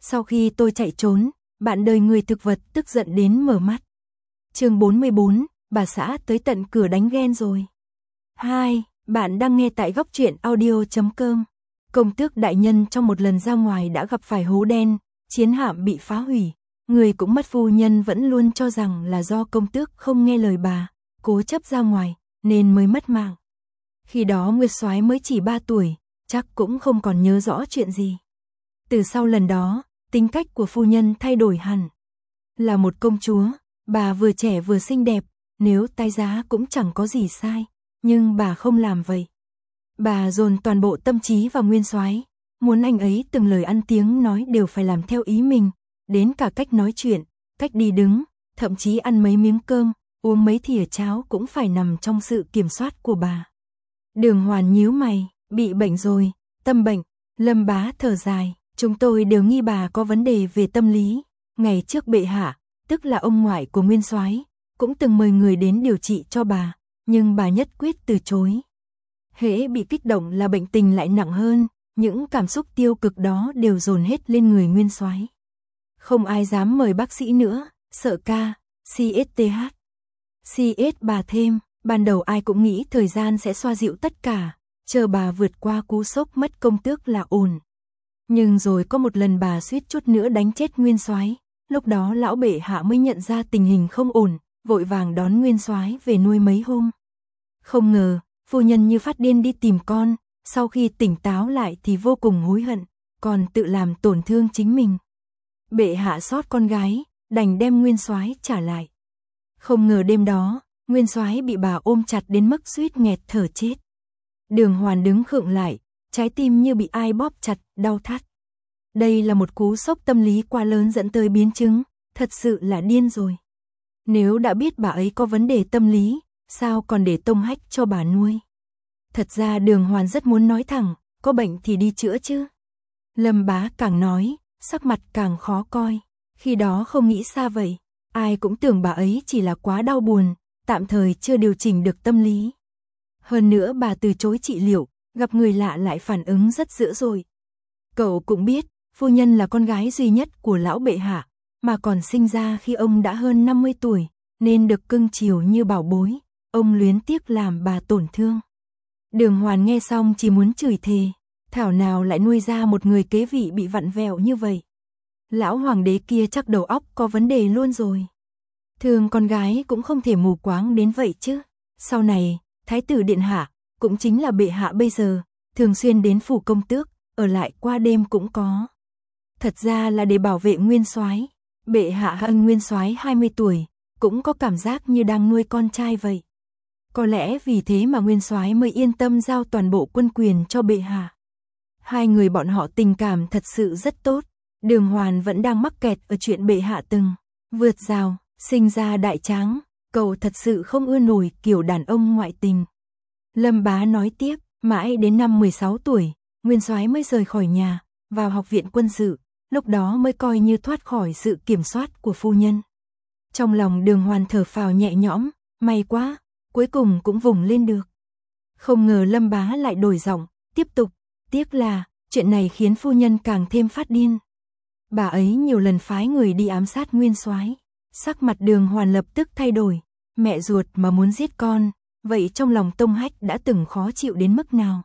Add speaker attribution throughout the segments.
Speaker 1: Sau khi tôi chạy trốn, bạn đời người thực vật tức giận đến mở mắt. Chương 44, bà xã tới tận cửa đánh ghen rồi. 2. Bạn đang nghe tại góc truyện audio.com. Công tước đại nhân trong một lần ra ngoài đã gặp phải hố đen, chiến hạm bị phá hủy. Người cũng mất, phu nhân vẫn luôn cho rằng là do công tước không nghe lời bà, cố chấp ra ngoài, nên mới mất mạng. Khi đó Nguyệt Soái mới chỉ 3 tuổi, chắc cũng không còn nhớ rõ chuyện gì. Từ sau lần đó, tính cách của phu nhân thay đổi hẳn. Là một công chúa, bà vừa trẻ vừa xinh đẹp, nếu tái giá cũng chẳng có gì sai, nhưng bà không làm vậy. Bà dồn toàn bộ tâm trí vào Nguyên Soái, muốn anh ấy từng lời ăn tiếng nói đều phải làm theo ý mình, đến cả cách nói chuyện, cách đi đứng, thậm chí ăn mấy miếng cơm, uống mấy thìa cháo cũng phải nằm trong sự kiểm soát của bà. Đường Hoàn nhíu mày, bị bệnh rồi, tâm bệnh. Lâm Bá thở dài, chúng tôi đều nghi bà có vấn đề về tâm lý. Ngày trước bệ hạ, tức là ông ngoại của Nguyên Soái, cũng từng mời người đến điều trị cho bà, nhưng bà nhất quyết từ chối. Hễ bị kích động là bệnh tình lại nặng hơn, những cảm xúc tiêu cực đó đều dồn hết lên người Nguyên Soái. Không ai dám mời bác sĩ nữa, sợ CSTH. CS bà thêm, ban đầu ai cũng nghĩ thời gian sẽ xoa dịu tất cả, chờ bà vượt qua cú sốc mất công tước là ổn. Nhưng rồi có một lần bà suýt chút nữa đánh chết Nguyên Soái, lúc đó lão bệ hạ mới nhận ra tình hình không ổn, vội vàng đón Nguyên Soái về nuôi mấy hôm. Không ngờ, phu nhân như phát điên đi tìm con, sau khi tỉnh táo lại thì vô cùng hối hận, còn tự làm tổn thương chính mình. Bệ hạ xót con gái, đành đem Nguyên Soái trả lại. Không ngờ đêm đó, Nguyên Soái bị bà ôm chặt đến mức suýt nghẹt thở chết. Đường Hoàn đứng khựng lại, trái tim như bị ai bóp chặt, đau thắt. Đây là một cú sốc tâm lý quá lớn dẫn tới biến chứng, thật sự là điên rồi. Nếu đã biết bà ấy có vấn đề tâm lý, sao còn để tông hách cho bà nuôi? Thật ra Đường Hoàn rất muốn nói thẳng, có bệnh thì đi chữa chứ. Lâm Bá càng nói, sắc mặt càng khó coi. Khi đó không nghĩ xa vậy, ai cũng tưởng bà ấy chỉ là quá đau buồn, tạm thời chưa điều chỉnh được tâm lý. Hơn nữa bà từ chối trị liệu, gặp người lạ lại phản ứng rất dữ dội. Cậu cũng biết, phu nhân là con gái duy nhất của lão bệ hạ, mà còn sinh ra khi ông đã hơn 50 tuổi, nên được cưng chiều như bảo bối, ông luyến tiếc làm bà tổn thương. Đường Hoàn nghe xong chỉ muốn chửi thề, thảo nào lại nuôi ra một người kế vị bị vặn vẹo như vậy. Lão hoàng đế kia chắc đầu óc có vấn đề luôn rồi. Thường con gái cũng không thể mù quáng đến vậy chứ. Sau này, Thái tử điện hạ, cũng chính là bệ hạ bây giờ, thường xuyên đến phủ công tước, ở lại qua đêm cũng có. Thật ra là để bảo vệ Nguyên Soái. Bệ hạ hận Nguyên Soái 20 tuổi, cũng có cảm giác như đang nuôi con trai vậy. Có lẽ vì thế mà Nguyên Soái mới yên tâm giao toàn bộ quân quyền cho bệ hạ. Hai người bọn họ tình cảm thật sự rất tốt. Đường Hoàn vẫn đang mắc kẹt ở chuyện bệ hạ từng vượt rào, sinh ra đại tráng, cậu thật sự không ưa nổi kiểu đàn ông ngoại tình. Lâm Bá nói tiếp, mãi đến năm 16 tuổi, Nguyên Soái mới rời khỏi nhà, vào học viện quân sự, lúc đó mới coi như thoát khỏi sự kiểm soát của phu nhân. Trong lòng Đường Hoàn thở phào nhẹ nhõm, may quá, cuối cùng cũng vùng lên được. Không ngờ Lâm Bá lại đổi giọng, tiếp tục, tiếc là, chuyện này khiến phu nhân càng thêm phát điên. Bà ấy nhiều lần phái người đi ám sát Nguyên Soái. Sắc mặt Đường Hoàn lập tức thay đổi, mẹ ruột mà muốn giết con, vậy trong lòng tông hách đã từng khó chịu đến mức nào?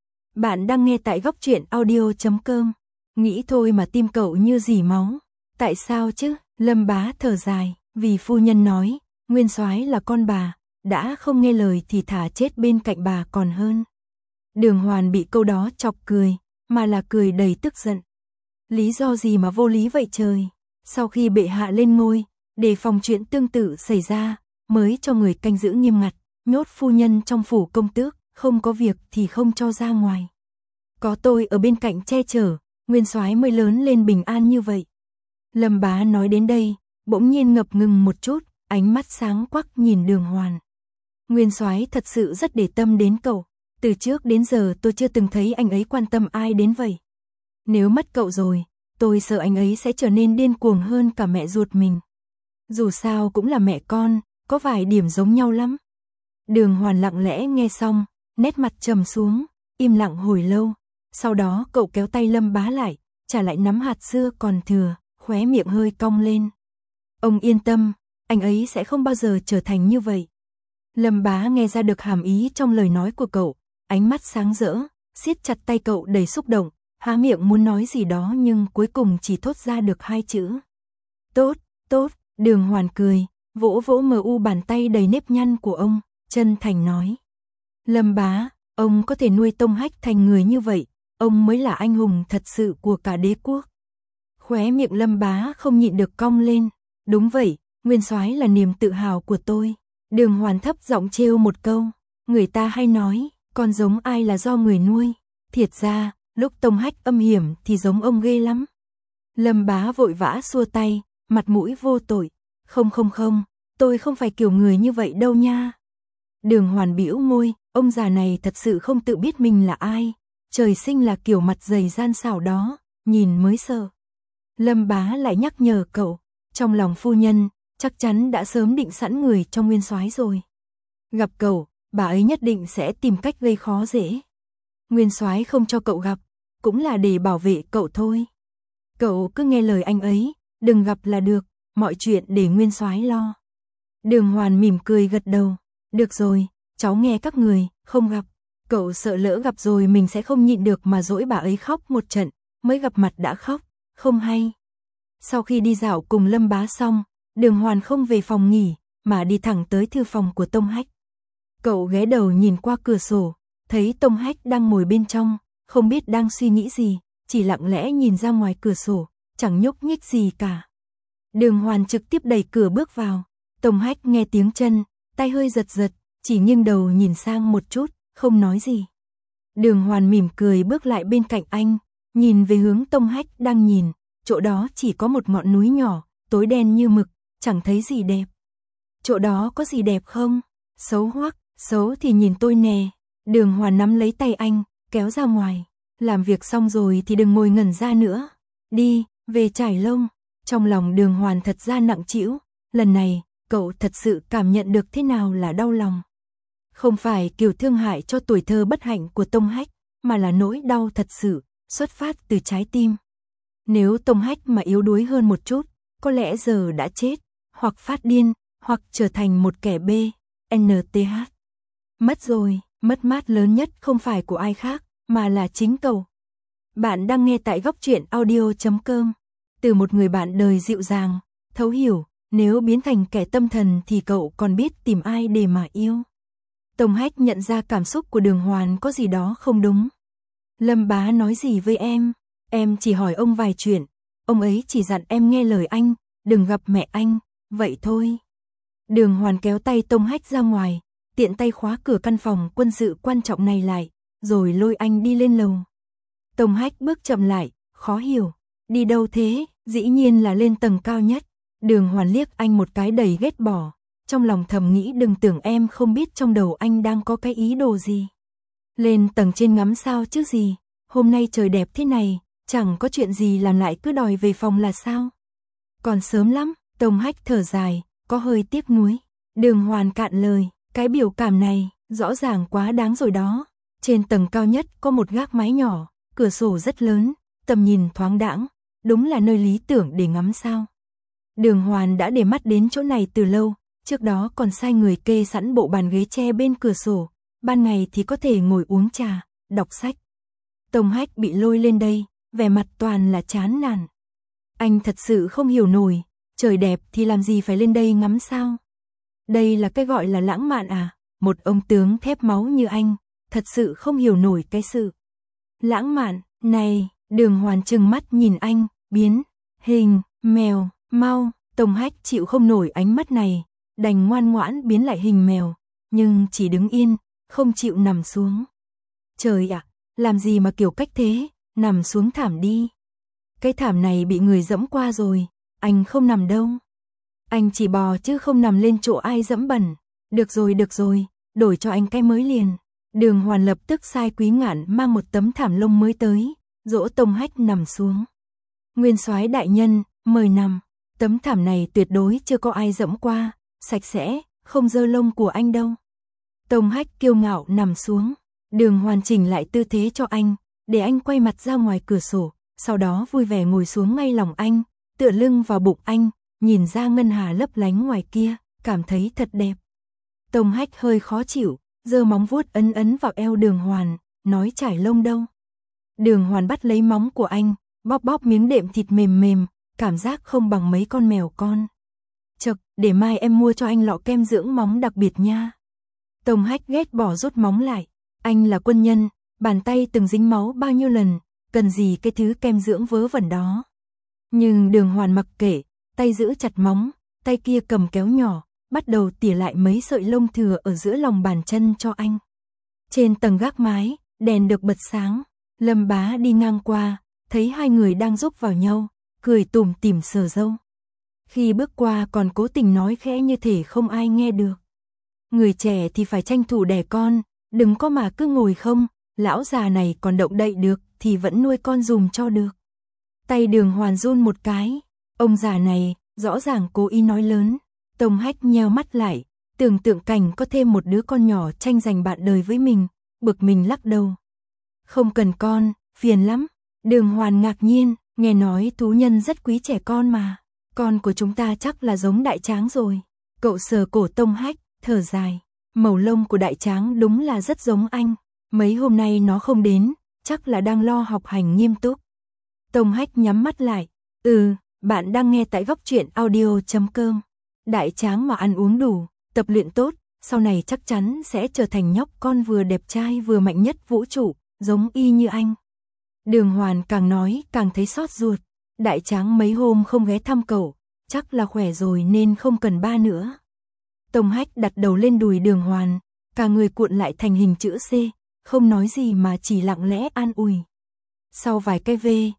Speaker 1: Bạn đang nghe tại góc truyện audio.com. Nghĩ thôi mà tim cậu như dỉ máu. Tại sao chứ? Lâm Bá thở dài, vì phu nhân nói, Nguyên Soái là con bà, đã không nghe lời thì thả chết bên cạnh bà còn hơn. Đường Hoàn bị câu đó chọc cười, mà là cười đầy tức giận. Lý do gì mà vô lý vậy trời? Sau khi bệ hạ lên ngôi, để phòng chuyện tương tự xảy ra, mới cho người canh giữ nghiêm ngặt, nhốt phu nhân trong phủ công tước, không có việc thì không cho ra ngoài. Có tôi ở bên cạnh che chở, Nguyên Soái mới lớn lên bình an như vậy. Lâm Bá nói đến đây, bỗng nhiên ngập ngừng một chút, ánh mắt sáng quắc nhìn Đường Hoàn. Nguyên Soái thật sự rất để tâm đến cậu, từ trước đến giờ tôi chưa từng thấy anh ấy quan tâm ai đến vậy. Nếu mất cậu rồi, tôi sợ anh ấy sẽ trở nên điên cuồng hơn cả mẹ ruột mình. Dù sao cũng là mẹ con, có vài điểm giống nhau lắm. Đường Hoàn lặng lẽ nghe xong, nét mặt trầm xuống, im lặng hồi lâu. Sau đó cậu kéo tay Lâm Bá lại, trả lại nắm hạt dưa còn thừa, khóe miệng hơi cong lên. Ông yên tâm, anh ấy sẽ không bao giờ trở thành như vậy. Lâm Bá nghe ra được hàm ý trong lời nói của cậu, ánh mắt sáng rỡ, siết chặt tay cậu đầy xúc động, há miệng muốn nói gì đó nhưng cuối cùng chỉ thốt ra được 2 chữ. Tốt, tốt, Đường Hoàn cười, vỗ vỗ mờ u bàn tay đầy nếp nhăn của ông, chân thành nói. Lâm Bá, ông có thể nuôi Tông Hách thành người như vậy, ông mới là anh hùng thật sự của cả đế quốc. Khóe miệng Lâm Bá không nhịn được cong lên, đúng vậy, Nguyên Soái là niềm tự hào của tôi. Đường Hoàn thấp giọng trêu một câu, người ta hay nói, con giống ai là do người nuôi, thiệt ra, lúc Tông Hách âm hiểm thì giống ông ghê lắm. Lâm Bá vội vã xua tay, mặt mũi vô tội, không, tôi không phải kiểu người như vậy đâu nha. Đường Hoàn bĩu môi, ông già này thật sự không tự biết mình là ai, trời sinh là kiểu mặt dày gian xảo đó, nhìn mới sợ. Lâm Bá lại nhắc nhở cậu, trong lòng phu nhân, chắc chắn đã sớm định sẵn người cho Nguyên Soái rồi. Gặp cậu, bà ấy nhất định sẽ tìm cách gây khó dễ. Nguyên Soái không cho cậu gặp, cũng là để bảo vệ cậu thôi. Cậu cứ nghe lời anh ấy, đừng gặp là được, mọi chuyện để Nguyên Soái lo. Đường Hoàn mỉm cười gật đầu, được rồi, cháu nghe các người, không gặp. Cậu sợ lỡ gặp rồi mình sẽ không nhịn được mà dỗi bà ấy khóc một trận, mới gặp mặt đã khóc, không hay. Sau khi đi dạo cùng Lâm Bá xong, Đường Hoàn không về phòng nghỉ, mà đi thẳng tới thư phòng của Tông Hách. Cậu ghé đầu nhìn qua cửa sổ, thấy Tông Hách đang ngồi bên trong, không biết đang suy nghĩ gì, chỉ lặng lẽ nhìn ra ngoài cửa sổ, chẳng nhúc nhích gì cả. Đường Hoàn trực tiếp đẩy cửa bước vào, Tông Hách nghe tiếng chân, tay hơi giật giật, chỉ nghiêng đầu nhìn sang một chút, không nói gì. Đường Hoàn mỉm cười bước lại bên cạnh anh, nhìn về hướng Tông Hách đang nhìn, chỗ đó chỉ có một ngọn núi nhỏ, tối đen như mực, chẳng thấy gì đẹp. Chỗ đó có gì đẹp không? Xấu hoắc, xấu thì nhìn tôi nè. Đường Hoàn nắm lấy tay anh, kéo ra ngoài. Làm việc xong rồi thì đừng ngồi ngẩn ra nữa. Đi, về trải lông. Trong lòng Đường Hoàn thật ra nặng trĩu. Lần này, cậu thật sự cảm nhận được thế nào là đau lòng. Không phải kiểu thương hại cho tuổi thơ bất hạnh của Tông Hách, mà là nỗi đau thật sự, xuất phát từ trái tim. Nếu Tông Hách mà yếu đuối hơn một chút, có lẽ giờ đã chết, hoặc phát điên, hoặc trở thành một kẻ BNTH. Mất rồi, mất mát lớn nhất không phải của ai khác, mà là chính cậu. Bạn đang nghe tại Góc Truyện Audio.com. Từ một người bạn đời dịu dàng, thấu hiểu, nếu biến thành kẻ tâm thần thì cậu còn biết tìm ai để mà yêu. Tông Hách nhận ra cảm xúc của Đường Hoàn có gì đó không đúng. Lâm Bá nói gì với em chỉ hỏi ông vài chuyện, ông ấy chỉ dặn em nghe lời anh, đừng gặp mẹ anh, vậy thôi. Đường Hoàn kéo tay Tông Hách ra ngoài, tiện tay khóa cửa căn phòng quân sự quan trọng này lại, rồi lôi anh đi lên lầu. Tông Hách bước chậm lại, khó hiểu, đi đâu thế, dĩ nhiên là lên tầng cao nhất. Đường Hoàn liếc anh một cái đầy ghét bỏ, trong lòng thầm nghĩ đừng tưởng em không biết trong đầu anh đang có cái ý đồ gì. Lên tầng trên ngắm sao chứ gì, hôm nay trời đẹp thế này, chẳng có chuyện gì làm lại cứ đòi về phòng là sao. Còn sớm lắm, Tông Hách thở dài, có hơi tiếc nuối. Đường Hoàn cạn lời, cái biểu cảm này, rõ ràng quá đáng rồi đó. Trên tầng cao nhất có một gác mái nhỏ, cửa sổ rất lớn, tầm nhìn thoáng đãng, đúng là nơi lý tưởng để ngắm sao. Đường Hoàn đã để mắt đến chỗ này từ lâu, trước đó còn sai người kê sẵn bộ bàn ghế tre bên cửa sổ, ban ngày thì có thể ngồi uống trà, đọc sách. Tông Hách bị lôi lên đây, vẻ mặt toàn là chán nản. Anh thật sự không hiểu nổi, trời đẹp thì làm gì phải lên đây ngắm sao? Đây là cái gọi là lãng mạn à? Một ông tướng thép máu như anh, thật sự không hiểu nổi cái sự lãng mạn này. Đường Hoàn trừng mắt nhìn anh, biến hình mèo, mau. Tông Hách chịu không nổi ánh mắt này, đành ngoan ngoãn biến lại hình mèo, nhưng chỉ đứng yên, không chịu nằm xuống. Trời ạ, làm gì mà kiểu cách thế, nằm xuống thảm đi. Cái thảm này bị người dẫm qua rồi, anh không nằm đâu. Anh chỉ bò chứ không nằm lên chỗ ai dẫm bẩn. Được rồi, đổi cho anh cái mới liền. Đường Hoàn lập tức sai Quý Ngạn mang một tấm thảm lông mới tới, dỗ Tông Hách nằm xuống. Nguyên soái đại nhân, mời nằm. Tấm thảm này tuyệt đối chưa có ai dẫm qua, sạch sẽ, không dơ lông của anh đâu. Tông Hách kiêu ngạo nằm xuống. Đường Hoàn chỉnh lại tư thế cho anh, để anh quay mặt ra ngoài cửa sổ, sau đó vui vẻ ngồi xuống ngay lòng anh, tựa lưng vào bụng anh, nhìn ra ngân hà lấp lánh ngoài kia, cảm thấy thật đẹp. Tông Hách hơi khó chịu, giơ móng vuốt ấn ấn vào eo Đường Hoàn, nói trải lông đâu. Đường Hoàn bắt lấy móng của anh, bóp bóp miếng đệm thịt mềm mềm, cảm giác không bằng mấy con mèo con. Chậc, để mai em mua cho anh lọ kem dưỡng móng đặc biệt nha. Tông Hách ghét bỏ rút móng lại, anh là quân nhân, bàn tay từng dính máu bao nhiêu lần, cần gì cái thứ kem dưỡng vớ vẩn đó. Nhưng Đường Hoàn mặc kệ, tay giữ chặt móng, tay kia cầm kéo nhỏ, bắt đầu tỉa lại mấy sợi lông thừa ở giữa lòng bàn chân cho anh. Trên tầng gác mái, đèn được bật sáng, Lâm Bá đi ngang qua, thấy hai người đang giúp vào nhau, cười tủm tỉm sờ râu. Khi bước qua còn cố tình nói khẽ như thể không ai nghe được. Người trẻ thì phải tranh thủ đẻ con, đừng có mà cứ ngồi không, lão già này còn động đậy được thì vẫn nuôi con dùm cho được. Tay Đường Hoàn run một cái, ông già này rõ ràng cố ý nói lớn. Tông Hách nheo mắt lại, tưởng tượng cảnh có thêm một đứa con nhỏ tranh giành bạn đời với mình, bực mình lắc đầu. Không cần con, phiền lắm. Đường Hoàn ngạc nhiên, nghe nói thú nhân rất quý trẻ con mà. Con của chúng ta chắc là giống Đại Tráng rồi. Cậu sờ cổ Tông Hách, thở dài. Màu lông của Đại Tráng đúng là rất giống anh. Mấy hôm nay nó không đến, chắc là đang lo học hành nghiêm túc. Tông Hách nhắm mắt lại. Bạn đang nghe tại Góc Truyện Audio.com. Đại Tráng mà ăn uống đủ, tập luyện tốt, sau này chắc chắn sẽ trở thành nhóc con vừa đẹp trai vừa mạnh nhất vũ trụ, giống y như anh. Đường Hoàn càng nói càng thấy xót ruột. Đại Tráng mấy hôm không ghé thăm cậu, chắc là khỏe rồi nên không cần ba nữa. Tông Hách đặt đầu lên đùi Đường Hoàn, cả người cuộn lại thành hình chữ C, không nói gì mà chỉ lặng lẽ an ủi. Sau vài cái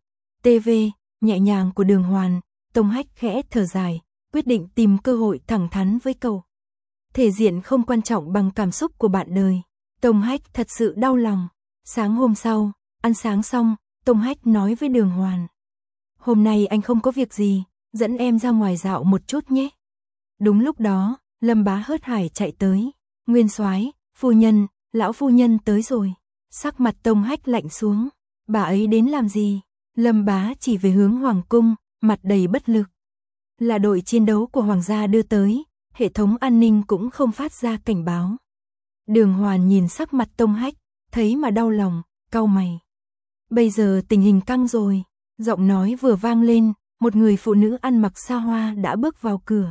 Speaker 1: TV nhẹ nhàng của Đường Hoàn, Tông Hách khẽ thở dài, quyết định tìm cơ hội thẳng thắn với cậu. Thể diện không quan trọng bằng cảm xúc của bạn đời. Tông Hách thật sự đau lòng. Sáng hôm sau, ăn sáng xong, Tông Hách nói với Đường Hoàn. Hôm nay anh không có việc gì, dẫn em ra ngoài dạo một chút nhé. Đúng lúc đó, Lâm Bá hớt hải chạy tới. Nguyên soái, phu nhân, lão phu nhân tới rồi. Sắc mặt Tông Hách lạnh xuống. Bà ấy đến làm gì? Lâm Bá chỉ về hướng Hoàng cung, mặt đầy bất lực. Là đội chiến đấu của Hoàng gia đưa tới, hệ thống an ninh cũng không phát ra cảnh báo. Đường Hoàn nhìn sắc mặt Tông Hách, thấy mà đau lòng, cau mày. Bây giờ tình hình căng rồi, giọng nói vừa vang lên, một người phụ nữ ăn mặc xa hoa đã bước vào cửa.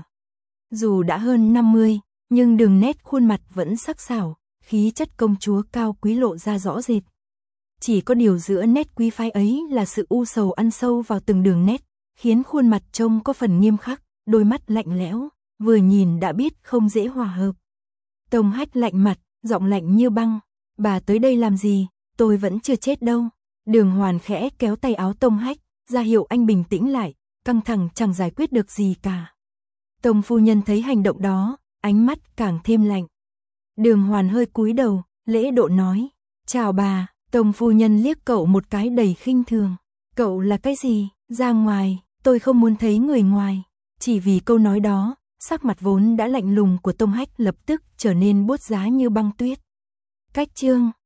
Speaker 1: Dù đã hơn 50, nhưng đường nét khuôn mặt vẫn sắc sảo, khí chất công chúa cao quý lộ ra rõ rệt. Chỉ có điều giữa nét quý phái ấy là sự u sầu ăn sâu vào từng đường nét, khiến khuôn mặt trông có phần nghiêm khắc, đôi mắt lạnh lẽo, vừa nhìn đã biết không dễ hòa hợp. Tông Hách lạnh mặt, giọng lạnh như băng. Bà tới đây làm gì, tôi vẫn chưa chết đâu. Đường Hoàn khẽ kéo tay áo Tông Hách, ra hiệu anh bình tĩnh lại, căng thẳng chẳng giải quyết được gì cả. Tông phu nhân thấy hành động đó, ánh mắt càng thêm lạnh. Đường Hoàn hơi cúi đầu, lễ độ nói. Chào bà. Tông phu nhân liếc cậu một cái đầy khinh thường. Cậu là cái gì? Ra ngoài, tôi không muốn thấy người ngoài. Chỉ vì câu nói đó, sắc mặt vốn đã lạnh lùng của Tông Hách lập tức trở nên buốt giá như băng tuyết. Cách chương